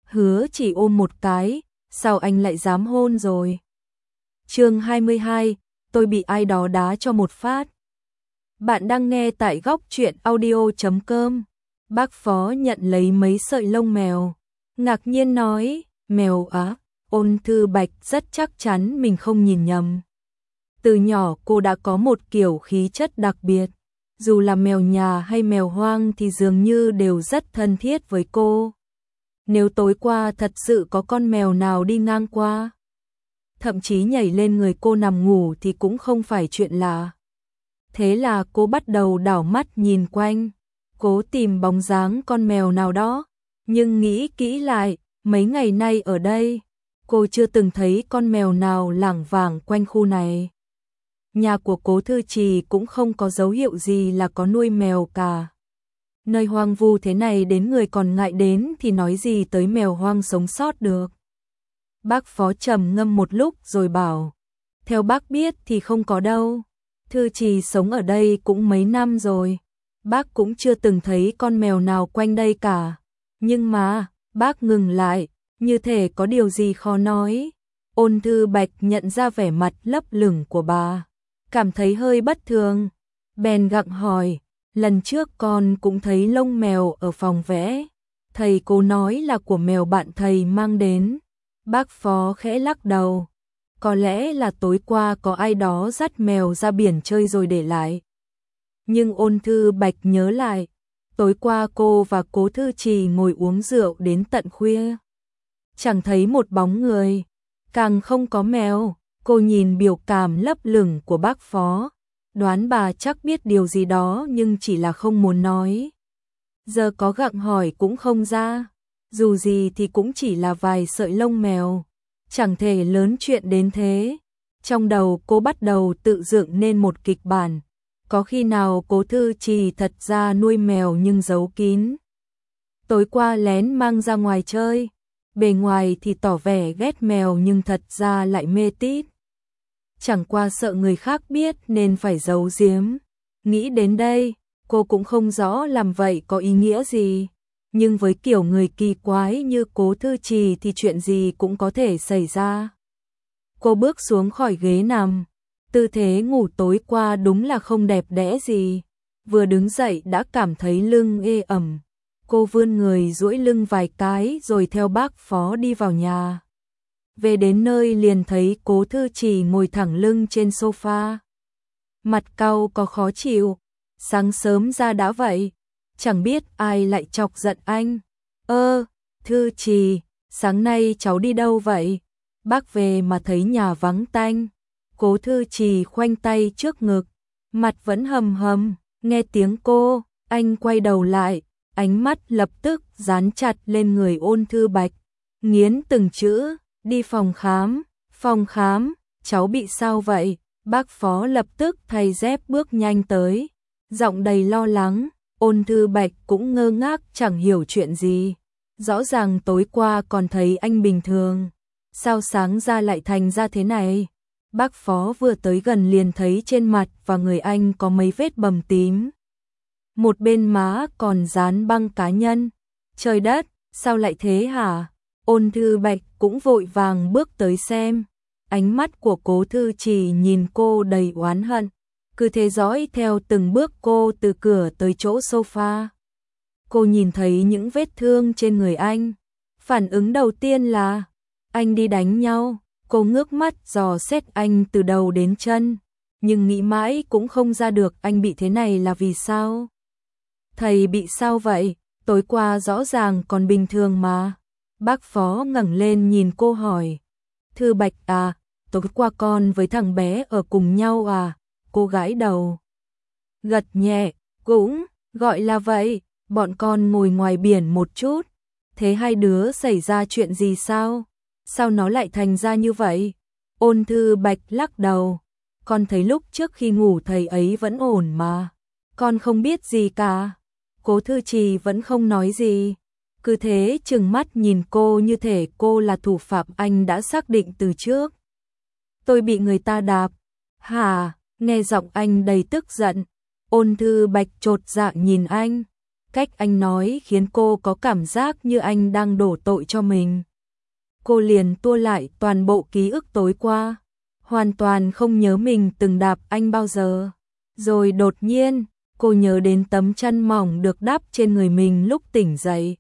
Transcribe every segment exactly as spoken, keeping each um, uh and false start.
hứa chỉ ôm một cái, sao anh lại dám hôn rồi? Chương hai mươi hai, tôi bị ai đó đá cho một phát. Bạn đang nghe tại góc truyện audio chấm com. Bác Phó nhận lấy mấy sợi lông mèo, ngạc nhiên nói, mèo á? Ôn Thư Bạch rất chắc chắn mình không nhìn nhầm. Từ nhỏ cô đã có một kiểu khí chất đặc biệt, dù là mèo nhà hay mèo hoang thì dường như đều rất thân thiết với cô. Nếu tối qua thật sự có con mèo nào đi ngang qua, thậm chí nhảy lên người cô nằm ngủ thì cũng không phải chuyện lạ. Thế là cô bắt đầu đảo mắt nhìn quanh, cố tìm bóng dáng con mèo nào đó, nhưng nghĩ kỹ lại, mấy ngày nay ở đây, cô chưa từng thấy con mèo nào lảng vảng quanh khu này. Nhà của Cố Thư Trì cũng không có dấu hiệu gì là có nuôi mèo cả. Nơi hoang vu thế này đến người còn ngại đến thì nói gì tới mèo hoang sống sót được. Bác Phó trầm ngâm một lúc rồi bảo, theo bác biết thì không có đâu. Thư Trì sống ở đây cũng mấy năm rồi, bác cũng chưa từng thấy con mèo nào quanh đây cả. Nhưng mà, bác ngừng lại, như thể có điều gì khó nói. Ôn Thư Bạch nhận ra vẻ mặt lấp lửng của bà, cảm thấy hơi bất thường, bèn gặng hỏi, lần trước con cũng thấy lông mèo ở phòng vẽ, thầy cô nói là của mèo bạn thầy mang đến. Bác Phó khẽ lắc đầu, có lẽ là tối qua có ai đó dắt mèo ra biển chơi rồi để lại. Nhưng Ôn Thư Bạch nhớ lại, tối qua cô và Cố Thư Trì ngồi uống rượu đến tận khuya, chẳng thấy một bóng người, càng không có mèo. Cô nhìn biểu cảm lấp lửng của bác Phó, đoán bà chắc biết điều gì đó nhưng chỉ là không muốn nói. Giờ có gặng hỏi cũng không ra, dù gì thì cũng chỉ là vài sợi lông mèo, chẳng thể lớn chuyện đến thế. Trong đầu cô bắt đầu tự dựng nên một kịch bản, có khi nào Cố Thư Trì thật ra nuôi mèo nhưng giấu kín. Tối qua lén mang ra ngoài chơi, bề ngoài thì tỏ vẻ ghét mèo nhưng thật ra lại mê tít. Chẳng qua sợ người khác biết nên phải giấu giếm. Nghĩ đến đây, cô cũng không rõ làm vậy có ý nghĩa gì. Nhưng với kiểu người kỳ quái như Cố Thư Trì thì chuyện gì cũng có thể xảy ra. Cô bước xuống khỏi ghế nằm. Tư thế ngủ tối qua đúng là không đẹp đẽ gì. Vừa đứng dậy đã cảm thấy lưng ê ẩm. Cô vươn người duỗi lưng vài cái rồi theo bác Phó đi vào nhà. Về đến nơi liền thấy Cố Thư Trì ngồi thẳng lưng trên sofa. Mặt cau có khó chịu, sáng sớm ra đã vậy, chẳng biết ai lại chọc giận anh. Ơ, Thư Trì, sáng nay cháu đi đâu vậy? Bác về mà thấy nhà vắng tanh. Cố Thư Trì khoanh tay trước ngực, mặt vẫn hầm hầm, nghe tiếng cô, anh quay đầu lại, ánh mắt lập tức dán chặt lên người Ôn Thư Bạch, nghiến từng chữ. Đi phòng khám, phòng khám, cháu bị sao vậy? Bác Phó lập tức thay dép bước nhanh tới, giọng đầy lo lắng. Ôn Thư Bạch cũng ngơ ngác chẳng hiểu chuyện gì. Rõ ràng tối qua còn thấy anh bình thường, sao sáng ra lại thành ra thế này? Bác Phó vừa tới gần liền thấy trên mặt và người anh có mấy vết bầm tím. Một bên má còn dán băng cá nhân. Trời đất, sao lại thế hả? Ôn Thư Bạch cũng vội vàng bước tới xem. Ánh mắt của Cố Thư Trì nhìn cô đầy oán hận, cứ thế dõi theo từng bước cô từ cửa tới chỗ sofa. Cô nhìn thấy những vết thương trên người anh. Phản ứng đầu tiên là anh đi đánh nhau. Cô ngước mắt dò xét anh từ đầu đến chân, nhưng nghĩ mãi cũng không ra được anh bị thế này là vì sao. Thầy bị sao vậy? Tối qua rõ ràng còn bình thường mà. Bác Phó ngẩng lên nhìn cô hỏi, Thư Bạch à, tối qua con với thằng bé ở cùng nhau à? Cô gãi đầu, gật nhẹ, cũng, gọi là vậy, bọn con ngồi ngoài biển một chút. Thế hai đứa xảy ra chuyện gì sao? Sao nó lại thành ra như vậy? Ôn Thư Bạch lắc đầu, con thấy lúc trước khi ngủ thầy ấy vẫn ổn mà. Con không biết gì cả. Cố Thư Trì vẫn không nói gì, cứ thế trừng mắt nhìn cô như thể cô là thủ phạm anh đã xác định từ trước. Tôi bị người ta đạp. Hả? Nghe giọng anh đầy tức giận. Ôn Thư Bạch chột dạ nhìn anh. Cách anh nói khiến cô có cảm giác như anh đang đổ tội cho mình. Cô liền tua lại toàn bộ ký ức tối qua, hoàn toàn không nhớ mình từng đạp anh bao giờ. Rồi đột nhiên, cô nhớ đến tấm chăn mỏng được đắp trên người mình lúc tỉnh dậy.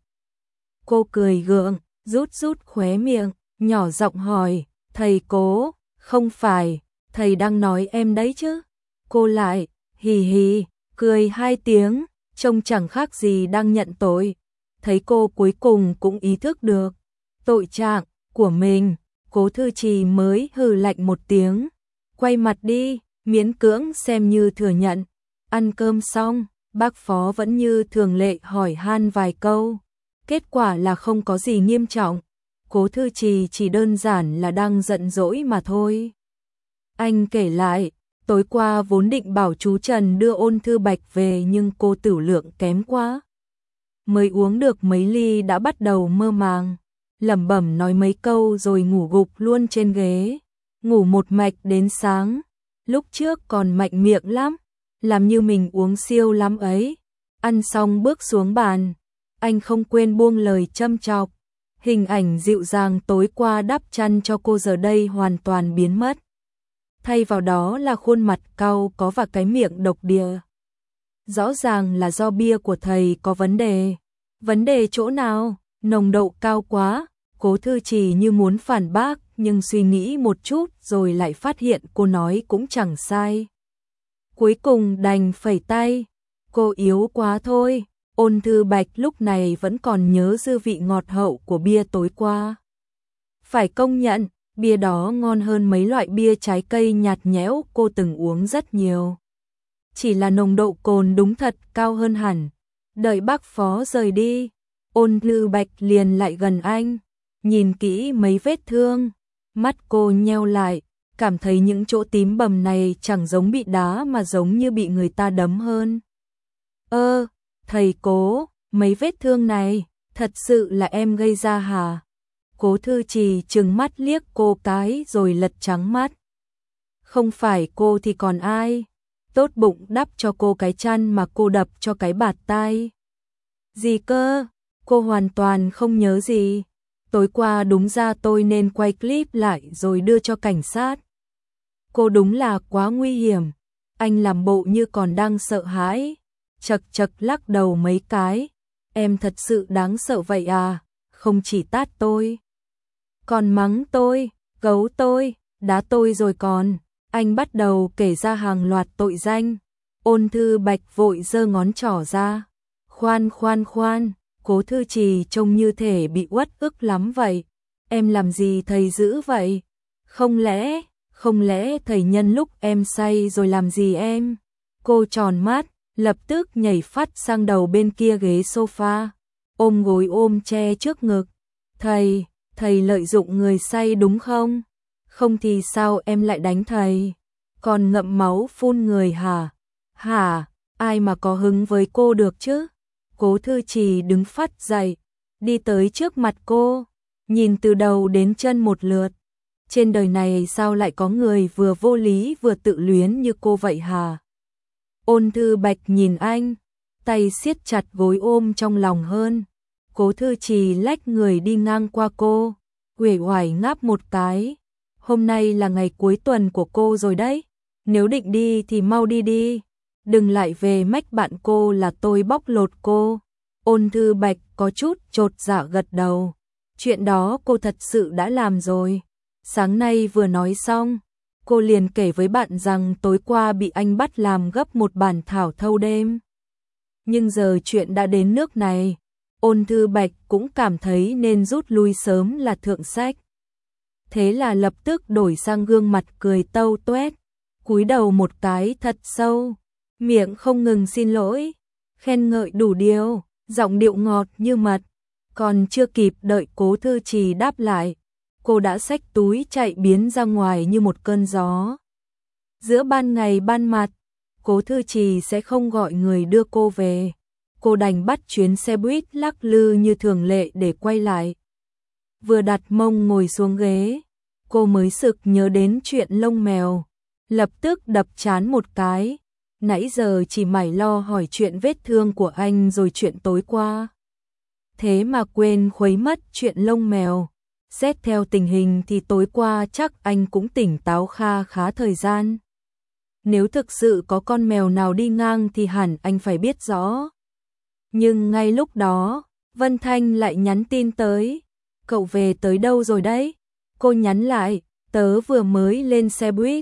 Cô cười gượng, rút rút khóe miệng, nhỏ giọng hỏi, thầy Cố, không phải, thầy đang nói em đấy chứ? Cô lại, hì hì, cười hai tiếng, trông chẳng khác gì đang nhận tội. Thấy cô cuối cùng cũng ý thức được tội trạng của mình, Cố Thư Trì mới hừ lạnh một tiếng, quay mặt đi, miễn cưỡng xem như thừa nhận. Ăn cơm xong, bác Phó vẫn như thường lệ hỏi han vài câu. Kết quả là không có gì nghiêm trọng, Cố Thư Trì chỉ đơn giản là đang giận dỗi mà thôi. Anh kể lại, tối qua vốn định bảo chú Trần đưa Ôn Thư Bạch về nhưng cô tửu lượng kém quá. Mới uống được mấy ly đã bắt đầu mơ màng, lẩm bẩm nói mấy câu rồi ngủ gục luôn trên ghế. Ngủ một mạch đến sáng, lúc trước còn mạnh miệng lắm, làm như mình uống siêu lắm ấy. Ăn xong bước xuống bàn, anh không quên buông lời châm chọc. Hình ảnh dịu dàng tối qua đắp chăn cho cô giờ đây hoàn toàn biến mất. Thay vào đó là khuôn mặt cau có và cái miệng độc địa. Rõ ràng là do bia của thầy có vấn đề. Vấn đề chỗ nào? Nồng độ cao quá. Cố Thư Trì như muốn phản bác nhưng suy nghĩ một chút rồi lại phát hiện cô nói cũng chẳng sai. Cuối cùng đành phẩy tay. Cô yếu quá thôi. Ôn Thư Bạch lúc này vẫn còn nhớ dư vị ngọt hậu của bia tối qua. Phải công nhận, bia đó ngon hơn mấy loại bia trái cây nhạt nhẽo cô từng uống rất nhiều. Chỉ là nồng độ cồn đúng thật cao hơn hẳn. Đợi bác Phó rời đi, Ôn Thư Bạch liền lại gần anh, nhìn kỹ mấy vết thương. Mắt cô nheo lại, cảm thấy những chỗ tím bầm này chẳng giống bị đá mà giống như bị người ta đấm hơn. Ơ, thầy Cố, mấy vết thương này, thật sự là em gây ra hả? Cố Thư Trì trừng mắt liếc cô cái rồi lật trắng mắt. Không phải cô thì còn ai? Tốt bụng đắp cho cô cái chăn mà cô đập cho cái bạt tai. Gì cơ? Cô hoàn toàn không nhớ gì. Tối qua đúng ra tôi nên quay clip lại rồi đưa cho cảnh sát. Cô đúng là quá nguy hiểm. Anh làm bộ như còn đang sợ hãi. Chật chật lắc đầu mấy cái. Em thật sự đáng sợ vậy à? Không chỉ tát tôi, còn mắng tôi, gấu tôi, đá tôi rồi còn. Anh bắt đầu kể ra hàng loạt tội danh. Ôn Thư Bạch vội giơ ngón trỏ ra. Khoan khoan khoan, Cố Thư Trì trông như thể bị uất ức lắm vậy. Em làm gì thầy dữ vậy? Không lẽ, không lẽ thầy nhân lúc em say rồi làm gì em? Cô tròn mắt, lập tức nhảy phắt sang đầu bên kia ghế sofa, ôm gối ôm che trước ngực. Thầy, thầy lợi dụng người say đúng không? Không thì sao em lại đánh thầy? Còn ngậm máu phun người hả? Hả? Ai mà có hứng với cô được chứ? Cố Thư Trì đứng phắt dậy, đi tới trước mặt cô, nhìn từ đầu đến chân một lượt. Trên đời này sao lại có người vừa vô lý vừa tự luyến như cô vậy hả? Ôn Thư Bạch nhìn anh, tay siết chặt gối ôm trong lòng hơn. Cố Thư Trì lách người đi ngang qua cô, uể oải ngáp một cái. Hôm nay là ngày cuối tuần của cô rồi đấy. Nếu định đi thì mau đi đi. Đừng lại về mách bạn cô là tôi bóc lột cô. Ôn Thư Bạch có chút chột dạ gật đầu. Chuyện đó cô thật sự đã làm rồi. Sáng nay vừa nói xong, cô liền kể với bạn rằng tối qua bị anh bắt làm gấp một bản thảo thâu đêm. Nhưng giờ chuyện đã đến nước này, Ôn Thư Bạch cũng cảm thấy nên rút lui sớm là thượng sách. Thế là lập tức đổi sang gương mặt cười tâu tuét, cúi đầu một cái thật sâu, miệng không ngừng xin lỗi, khen ngợi đủ điều, giọng điệu ngọt như mật. Còn chưa kịp đợi Cố Thư Trì đáp lại, cô đã xách túi chạy biến ra ngoài như một cơn gió. Giữa ban ngày ban mặt, Cố Thư Trì sẽ không gọi người đưa cô về. Cô đành bắt chuyến xe buýt lắc lư như thường lệ để quay lại. Vừa đặt mông ngồi xuống ghế, cô mới sực nhớ đến chuyện lông mèo, lập tức đập trán một cái. nãy giờ chỉ mải lo hỏi chuyện vết thương của anh rồi chuyện tối qua. Thế mà quên khuấy mất chuyện lông mèo. Xét theo tình hình thì tối qua chắc anh cũng tỉnh táo kha khá thời gian. Nếu thực sự có con mèo nào đi ngang thì hẳn anh phải biết rõ. Nhưng ngay lúc đó, Vân Thanh lại nhắn tin tới. Cậu về tới đâu rồi đấy? Cô nhắn lại, tớ vừa mới lên xe buýt.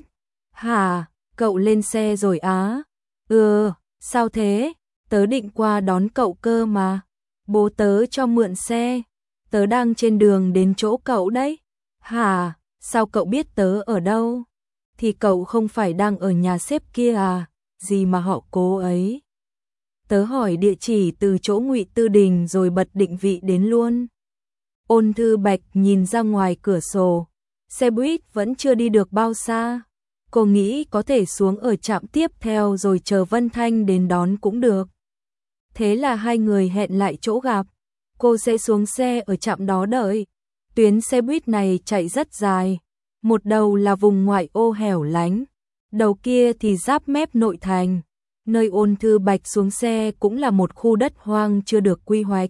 Hả, cậu lên xe rồi á? Ừ, sao thế? Tớ định qua đón cậu cơ mà. Bố tớ cho mượn xe. Tớ đang trên đường đến chỗ cậu đấy. Hả, sao cậu biết tớ ở đâu? Thì cậu không phải đang ở nhà sếp kia à? Gì mà họ cố ấy. Tớ hỏi địa chỉ từ chỗ Ngụy Tư Đình rồi bật định vị đến luôn. Ôn Thư Bạch nhìn ra ngoài cửa sổ. Xe buýt vẫn chưa đi được bao xa. Cô nghĩ có thể xuống ở trạm tiếp theo rồi chờ Vân Thanh đến đón cũng được. Thế là hai người hẹn lại chỗ gặp. Cô sẽ xuống xe ở trạm đó đợi. Tuyến xe buýt này chạy rất dài. Một đầu là vùng ngoại ô hẻo lánh. Đầu kia thì giáp mép nội thành. Nơi Ôn Thư Bạch xuống xe cũng là một khu đất hoang chưa được quy hoạch.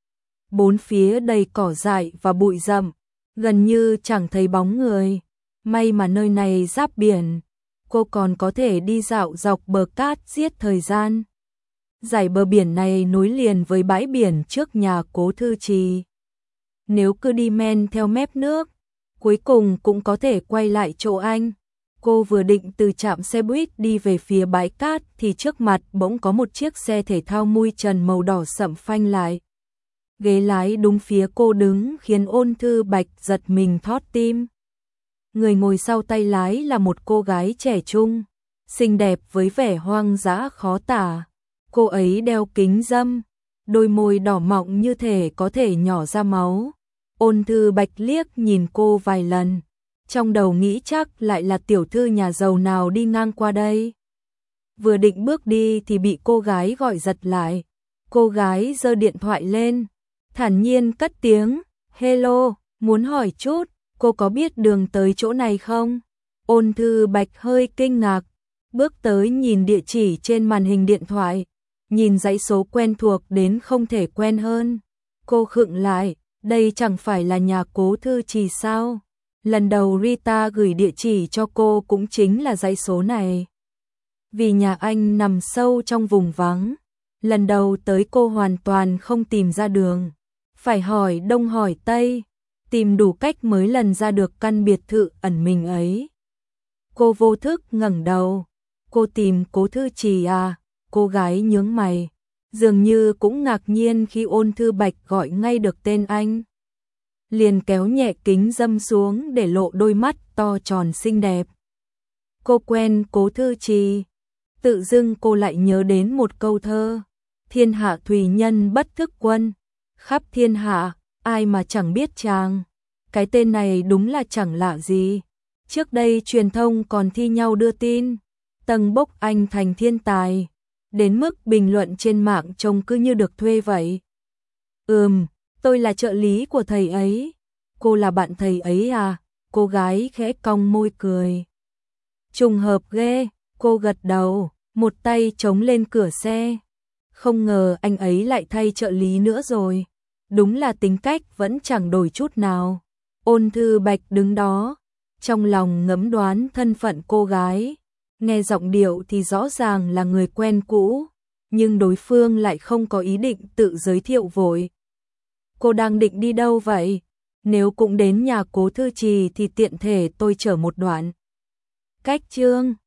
Bốn phía đầy cỏ dại và bụi rậm, gần như chẳng thấy bóng người. May mà nơi này giáp biển, cô còn có thể đi dạo dọc bờ cát giết thời gian. Dải bờ biển này nối liền với bãi biển trước nhà Cố Thư Trì. Nếu cứ đi men theo mép nước, cuối cùng cũng có thể quay lại chỗ anh. Cô vừa định từ trạm xe buýt đi về phía bãi cát thì trước mặt bỗng có một chiếc xe thể thao mui trần màu đỏ sậm phanh lại. Ghế lái đúng phía cô đứng khiến Ôn Thư Bạch giật mình thót tim. Người ngồi sau tay lái là một cô gái trẻ trung, xinh đẹp với vẻ hoang dã khó tả. Cô ấy đeo kính râm, đôi môi đỏ mọng như thể có thể nhỏ ra máu. Ôn Thư Bạch liếc nhìn cô vài lần, trong đầu nghĩ chắc lại là tiểu thư nhà giàu nào đi ngang qua đây. Vừa định bước đi thì bị cô gái gọi giật lại. Cô gái giơ điện thoại lên, thản nhiên cất tiếng, "Hello, muốn hỏi chút, cô có biết đường tới chỗ này không?" Ôn Thư Bạch hơi kinh ngạc, bước tới nhìn địa chỉ trên màn hình điện thoại, nhìn dãy số quen thuộc đến không thể quen hơn. Cô khựng lại, đây chẳng phải là nhà Cố Thư Trì sao? Lần đầu Rita gửi địa chỉ cho cô cũng chính là dãy số này. Vì nhà anh nằm sâu trong vùng vắng, lần đầu tới cô hoàn toàn không tìm ra đường. Phải hỏi đông hỏi tây, tìm đủ cách mới lần ra được căn biệt thự ẩn mình ấy. Cô vô thức ngẩng đầu. Cô tìm Cố Thư Trì à? Cô gái nhướng mày, dường như cũng ngạc nhiên khi Ôn Thư Bạch gọi ngay được tên anh. Liền kéo nhẹ kính râm xuống để lộ đôi mắt to tròn xinh đẹp. Cô quen Cố Thư Trì. Tự dưng cô lại nhớ đến một câu thơ. Thiên hạ thùy nhân bất thức quân. Khắp thiên hạ, ai mà chẳng biết chàng. Cái tên này đúng là chẳng lạ gì. Trước đây truyền thông còn thi nhau đưa tin. Tầng bốc anh thành thiên tài. Đến mức bình luận trên mạng trông cứ như được thuê vậy. Ừm, tôi là trợ lý của thầy ấy. Cô là bạn thầy ấy à? Cô gái khẽ cong môi cười. Trùng hợp ghê, cô gật đầu, một tay chống lên cửa xe. Không ngờ anh ấy lại thay trợ lý nữa rồi. Đúng là tính cách vẫn chẳng đổi chút nào. Ôn Thư Bạch đứng đó, trong lòng ngẫm đoán thân phận cô gái. Nghe giọng điệu thì rõ ràng là người quen cũ, nhưng đối phương lại không có ý định tự giới thiệu vội. Cô đang định đi đâu vậy? Nếu cũng đến nhà Cố Thư Trì thì tiện thể tôi chở một đoạn. Cách chương